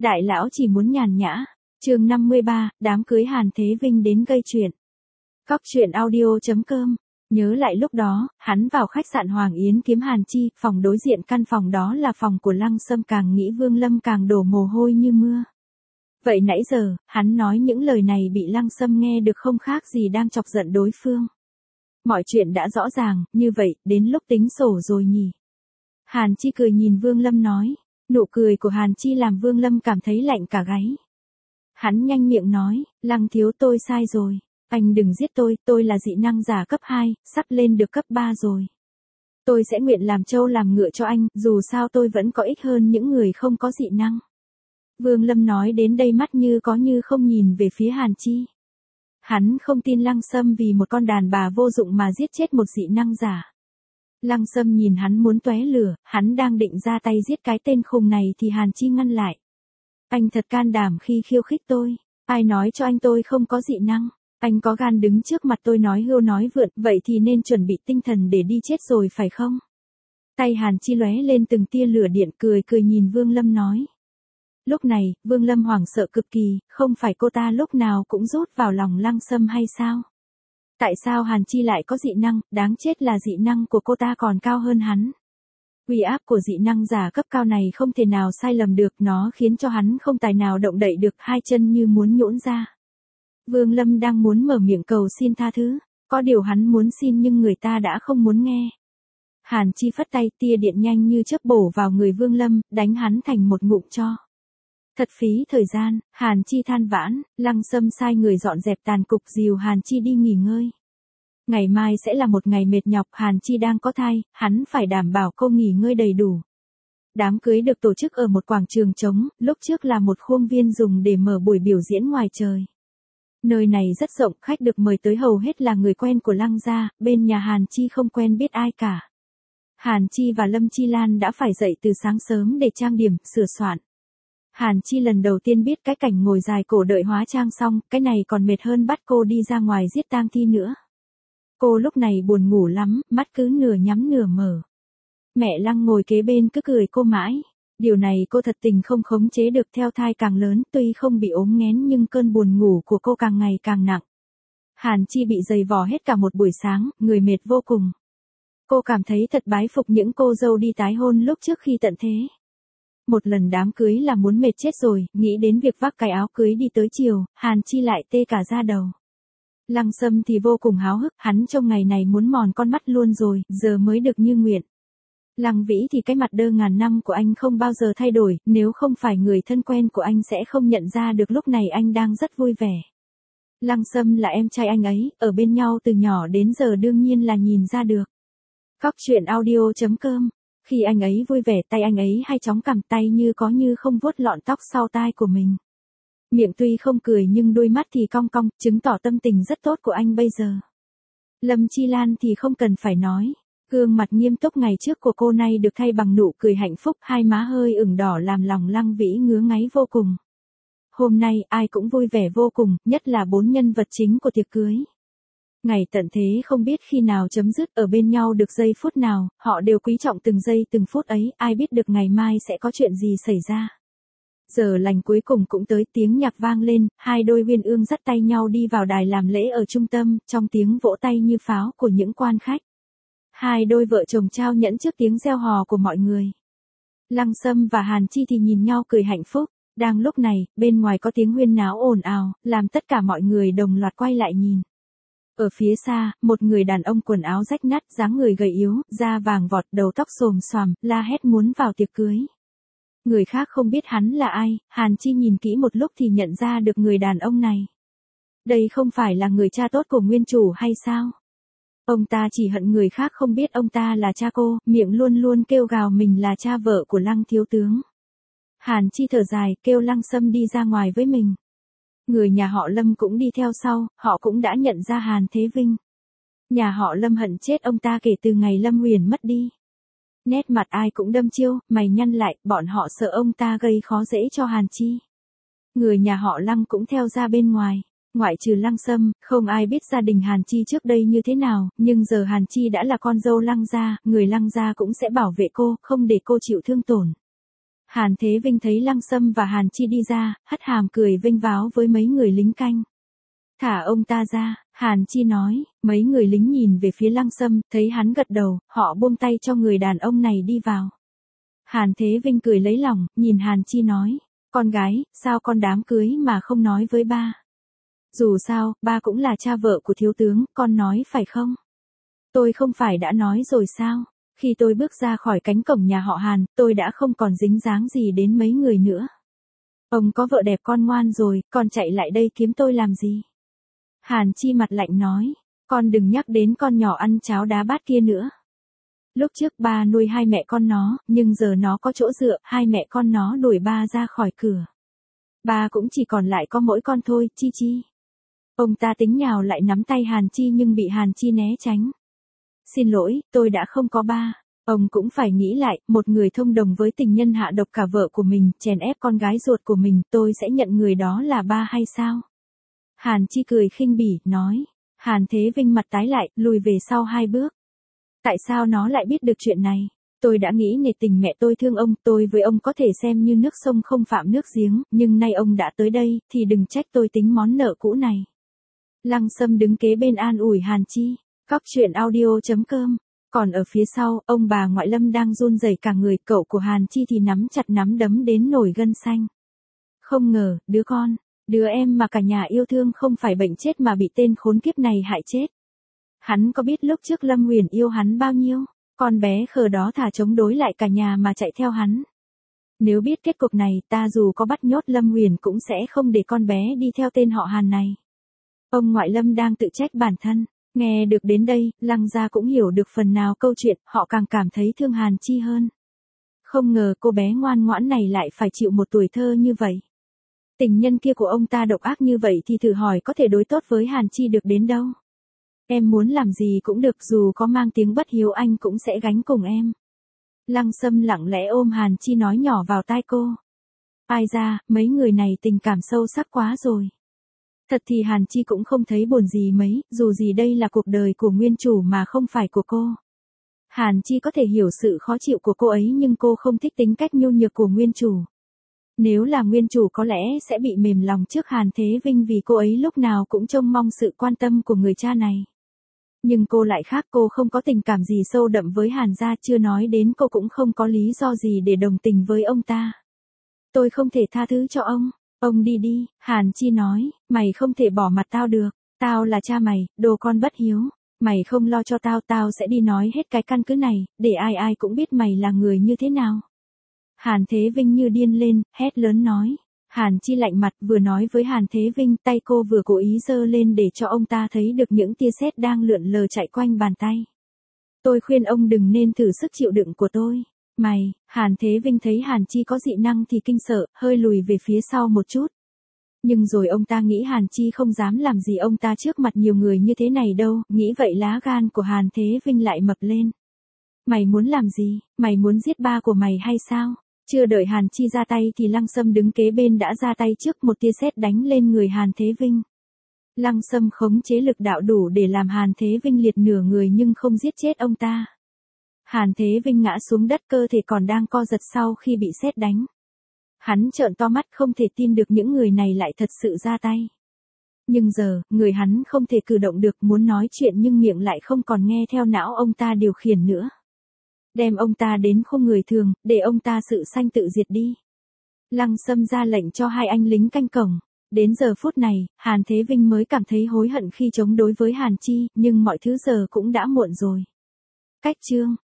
Đại lão chỉ muốn nhàn nhã. Chương 53, đám cưới Hàn Thế Vinh đến gây chuyện. Cóc truyện audio.com. Nhớ lại lúc đó, hắn vào khách sạn Hoàng Yến kiếm Hàn Chi, phòng đối diện căn phòng đó là phòng của Lăng Sâm, càng nghĩ Vương Lâm càng đổ mồ hôi như mưa. Vậy nãy giờ, hắn nói những lời này bị Lăng Sâm nghe được không khác gì đang chọc giận đối phương. Mọi chuyện đã rõ ràng, như vậy, đến lúc tính sổ rồi nhỉ. Hàn Chi cười nhìn Vương Lâm nói, nụ cười của Hàn Chi làm Vương Lâm cảm thấy lạnh cả gáy. Hắn nhanh miệng nói, Lăng thiếu tôi sai rồi, anh đừng giết tôi là dị năng giả cấp 2, sắp lên được cấp 3 rồi. Tôi sẽ nguyện làm trâu làm ngựa cho anh, dù sao tôi vẫn có ích hơn những người không có dị năng. Vương Lâm nói đến đây mắt như có như không nhìn về phía Hàn Chi. Hắn không tin Lăng Sâm vì một con đàn bà vô dụng mà giết chết một dị năng giả. Lăng Sâm nhìn hắn muốn tóe lửa, hắn đang định ra tay giết cái tên khùng này thì Hàn Chi ngăn lại. Anh thật can đảm khi khiêu khích tôi, ai nói cho anh tôi không có dị năng, anh có gan đứng trước mặt tôi nói hưu nói vượn, vậy thì nên chuẩn bị tinh thần để đi chết rồi phải không? Tay Hàn Chi lóe lên từng tia lửa điện, cười nhìn Vương Lâm nói. Lúc này, Vương Lâm hoảng sợ cực kỳ, không phải cô ta lúc nào cũng rút vào lòng Lăng Sâm hay sao? Tại sao Hàn Chi lại có dị năng, đáng chết là dị năng của cô ta còn cao hơn hắn. Uy áp của dị năng giả cấp cao này không thể nào sai lầm được, nó khiến cho hắn không tài nào động đậy được, hai chân như muốn nhũn ra. Vương Lâm đang muốn mở miệng cầu xin tha thứ, có điều hắn muốn xin nhưng người ta đã không muốn nghe. Hàn Chi phất tay, tia điện nhanh như chớp bổ vào người Vương Lâm, đánh hắn thành một ngụm tro. Thật phí thời gian, Hàn Chi than vãn, Lăng Sâm sai người dọn dẹp tàn cục dìu Hàn Chi đi nghỉ ngơi. Ngày mai sẽ là một ngày mệt nhọc, Hàn Chi đang có thai, hắn phải đảm bảo cô nghỉ ngơi đầy đủ. Đám cưới được tổ chức ở một quảng trường trống, lúc trước là một khuôn viên dùng để mở buổi biểu diễn ngoài trời. Nơi này rất rộng, khách được mời tới hầu hết là người quen của Lăng gia, bên nhà Hàn Chi không quen biết ai cả. Hàn Chi và Lâm Chi Lan đã phải dậy từ sáng sớm để trang điểm, sửa soạn. Hàn Chi lần đầu tiên biết cái cảnh ngồi dài cổ đợi hóa trang xong, cái này còn mệt hơn bắt cô đi ra ngoài giết tang thi nữa. Cô lúc này buồn ngủ lắm, mắt cứ nửa nhắm nửa mở. Mẹ Lăng ngồi kế bên cứ cười cô mãi. Điều này cô thật tình không khống chế được, theo thai càng lớn, tuy không bị ốm nghén nhưng cơn buồn ngủ của cô càng ngày càng nặng. Hàn Chi bị giày vò hết cả một buổi sáng, người mệt vô cùng. Cô cảm thấy thật bái phục những cô dâu đi tái hôn lúc trước khi tận thế. Một lần đám cưới là muốn mệt chết rồi, nghĩ đến việc vác cái áo cưới đi tới chiều, Hàn Chi lại tê cả da đầu. Lăng Sâm thì vô cùng háo hức, hắn trong ngày này muốn mòn con mắt luôn rồi, giờ mới được như nguyện. Lăng Vĩ thì cái mặt đơ ngàn năm của anh không bao giờ thay đổi, nếu không phải người thân quen của anh sẽ không nhận ra được lúc này anh đang rất vui vẻ. Lăng Sâm là em trai anh ấy, ở bên nhau từ nhỏ đến giờ đương nhiên là nhìn ra được. Cóc truyện audio.com. Khi anh ấy vui vẻ, tay anh ấy hay chóng cầm tay như có như không vuốt lọn tóc sau tai của mình. Miệng tuy không cười nhưng đôi mắt thì cong cong, chứng tỏ tâm tình rất tốt của anh bây giờ. Lâm Chi Lan thì không cần phải nói. Gương mặt nghiêm túc ngày trước của cô nay được thay bằng nụ cười hạnh phúc, hai má hơi ửng đỏ làm lòng Lăng Vĩ ngứa ngáy vô cùng. Hôm nay ai cũng vui vẻ vô cùng, nhất là 4 nhân vật chính của tiệc cưới. Ngày tận thế không biết khi nào chấm dứt, ở bên nhau được giây phút nào, họ đều quý trọng từng giây từng phút ấy, ai biết được ngày mai sẽ có chuyện gì xảy ra. Giờ lành cuối cùng cũng tới, tiếng nhạc vang lên, hai đôi uyên ương dắt tay nhau đi vào đài làm lễ ở trung tâm, trong tiếng vỗ tay như pháo của những quan khách. Hai đôi vợ chồng trao nhẫn trước tiếng reo hò của mọi người. Lăng Sâm và Hàn Chi thì nhìn nhau cười hạnh phúc. Đang lúc này, bên ngoài có tiếng huyên náo ồn ào, làm tất cả mọi người đồng loạt quay lại nhìn. Ở phía xa, một người đàn ông quần áo rách nát, dáng người gầy yếu, da vàng vọt, đầu tóc xồm xoàm, la hét muốn vào tiệc cưới. Người khác không biết hắn là ai, Hàn Chi nhìn kỹ một lúc thì nhận ra được người đàn ông này. Đây không phải là người cha tốt của nguyên chủ hay sao? Ông ta chỉ hận người khác không biết ông ta là cha cô, miệng luôn luôn kêu gào mình là cha vợ của Lăng thiếu tướng. Hàn Chi thở dài, kêu Lăng Sâm đi ra ngoài với mình. Người nhà họ Lâm cũng đi theo sau, họ cũng đã nhận ra Hàn Thế Vinh. Nhà họ Lâm hận chết ông ta kể từ ngày Lâm Huyền mất đi. Nét mặt ai cũng đâm chiêu, mày nhăn lại, bọn họ sợ ông ta gây khó dễ cho Hàn Chi. Người nhà họ Lăng cũng theo ra bên ngoài. Ngoại trừ Lăng Sâm, không ai biết gia đình Hàn Chi trước đây như thế nào, nhưng giờ Hàn Chi đã là con dâu Lăng gia, người Lăng gia cũng sẽ bảo vệ cô, không để cô chịu thương tổn. Hàn Thế Vinh thấy Lăng Sâm và Hàn Chi đi ra, hất hàm cười vênh váo với mấy người lính canh. Thả ông ta ra, Hàn Chi nói, mấy người lính nhìn về phía Lăng Sâm, thấy hắn gật đầu, họ buông tay cho người đàn ông này đi vào. Hàn Thế Vinh cười lấy lòng, nhìn Hàn Chi nói, con gái, sao con đám cưới mà không nói với ba? Dù sao, ba cũng là cha vợ của thiếu tướng, con nói phải không? Tôi không phải đã nói rồi sao? Khi tôi bước ra khỏi cánh cổng nhà họ Hàn, tôi đã không còn dính dáng gì đến mấy người nữa. Ông có vợ đẹp con ngoan rồi, con chạy lại đây kiếm tôi làm gì? Hàn Chi mặt lạnh nói, con đừng nhắc đến con nhỏ ăn cháo đá bát kia nữa. Lúc trước ba nuôi hai mẹ con nó, nhưng giờ nó có chỗ dựa, hai mẹ con nó đuổi ba ra khỏi cửa. Ba cũng chỉ còn lại có mỗi con thôi, Chi Chi. Ông ta tính nhào lại nắm tay Hàn Chi nhưng bị Hàn Chi né tránh. Xin lỗi, tôi đã không có ba. Ông cũng phải nghĩ lại, một người thông đồng với tình nhân hạ độc cả vợ của mình, chèn ép con gái ruột của mình, tôi sẽ nhận người đó là ba hay sao? Hàn Chi cười khinh bỉ, nói. Hàn Thế Vinh mặt tái lại, lùi về sau 2 bước. Tại sao nó lại biết được chuyện này? Tôi đã nghĩ nể tình mẹ tôi thương ông, tôi với ông có thể xem như nước sông không phạm nước giếng, nhưng nay ông đã tới đây, thì đừng trách tôi tính món nợ cũ này. Lăng Sâm đứng kế bên an ủi Hàn Chi. Cóc truyện audio.com. Còn ở phía sau, ông bà ngoại Lâm đang run rẩy cả người, cậu của Hàn Chi thì nắm chặt nắm đấm đến nổi gân xanh. Không ngờ, đứa em mà cả nhà yêu thương không phải bệnh chết mà bị tên khốn kiếp này hại chết. Hắn có biết lúc trước Lâm Huyền yêu hắn bao nhiêu? Con bé khờ đó thà chống đối lại cả nhà mà chạy theo hắn. Nếu biết kết cục này, ta dù có bắt nhốt Lâm Huyền cũng sẽ không để con bé đi theo tên họ Hàn này. Ông ngoại Lâm đang tự trách bản thân. Nghe được đến đây, Lăng gia cũng hiểu được phần nào câu chuyện, họ càng cảm thấy thương Hàn Chi hơn. Không ngờ cô bé ngoan ngoãn này lại phải chịu một tuổi thơ như vậy. Tình nhân kia của ông ta độc ác như vậy thì thử hỏi có thể đối tốt với Hàn Chi được đến đâu. Em muốn làm gì cũng được, dù có mang tiếng bất hiếu anh cũng sẽ gánh cùng em. Lăng Sâm lặng lẽ ôm Hàn Chi nói nhỏ vào tai cô. Ai ra, mấy người này tình cảm sâu sắc quá rồi. Thật thì Hàn Chi cũng không thấy buồn gì mấy, dù gì đây là cuộc đời của nguyên chủ mà không phải của cô. Hàn Chi có thể hiểu sự khó chịu của cô ấy nhưng cô không thích tính cách nhu nhược của nguyên chủ. Nếu là nguyên chủ có lẽ sẽ bị mềm lòng trước Hàn Thế Vinh vì cô ấy lúc nào cũng trông mong sự quan tâm của người cha này. Nhưng cô lại khác, cô không có tình cảm gì sâu đậm với Hàn gia, chưa nói đến cô cũng không có lý do gì để đồng tình với ông ta. Tôi không thể tha thứ cho ông đi đi, Hàn Chi nói, mày không thể bỏ mặt tao được, tao là cha mày, đồ con bất hiếu, mày không lo cho tao sẽ đi nói hết cái căn cứ này, để ai cũng biết mày là người như thế nào. Hàn Thế Vinh như điên lên, hét lớn nói. Hàn Chi lạnh mặt vừa nói với Hàn Thế Vinh, tay cô vừa cố ý giơ lên để cho ông ta thấy được những tia sét đang lượn lờ chạy quanh bàn tay. Tôi khuyên ông đừng nên thử sức chịu đựng của tôi. Hàn Thế Vinh thấy Hàn Chi có dị năng thì kinh sợ, hơi lùi về phía sau một chút. Nhưng rồi ông ta nghĩ Hàn Chi không dám làm gì ông ta trước mặt nhiều người như thế này đâu, nghĩ vậy lá gan của Hàn Thế Vinh lại mập lên. Mày muốn làm gì, mày muốn giết ba của mày hay sao? Chưa đợi Hàn Chi ra tay thì Lăng Sâm đứng kế bên đã ra tay trước, một tia sét đánh lên người Hàn Thế Vinh. Lăng Sâm khống chế lực đạo đủ để làm Hàn Thế Vinh liệt nửa người nhưng không giết chết ông ta. Hàn Thế Vinh ngã xuống đất, cơ thể còn đang co giật sau khi bị sét đánh. Hắn trợn to mắt không thể tin được những người này lại thật sự ra tay. Nhưng giờ, người hắn không thể cử động được, muốn nói chuyện nhưng miệng lại không còn nghe theo não ông ta điều khiển nữa. Đem ông ta đến khung người thường, để ông ta sự sanh tự diệt đi. Lăng Sâm ra lệnh cho 2 anh lính canh cổng. Đến giờ phút này, Hàn Thế Vinh mới cảm thấy hối hận khi chống đối với Hàn Chi, nhưng mọi thứ giờ cũng đã muộn rồi. Cách chương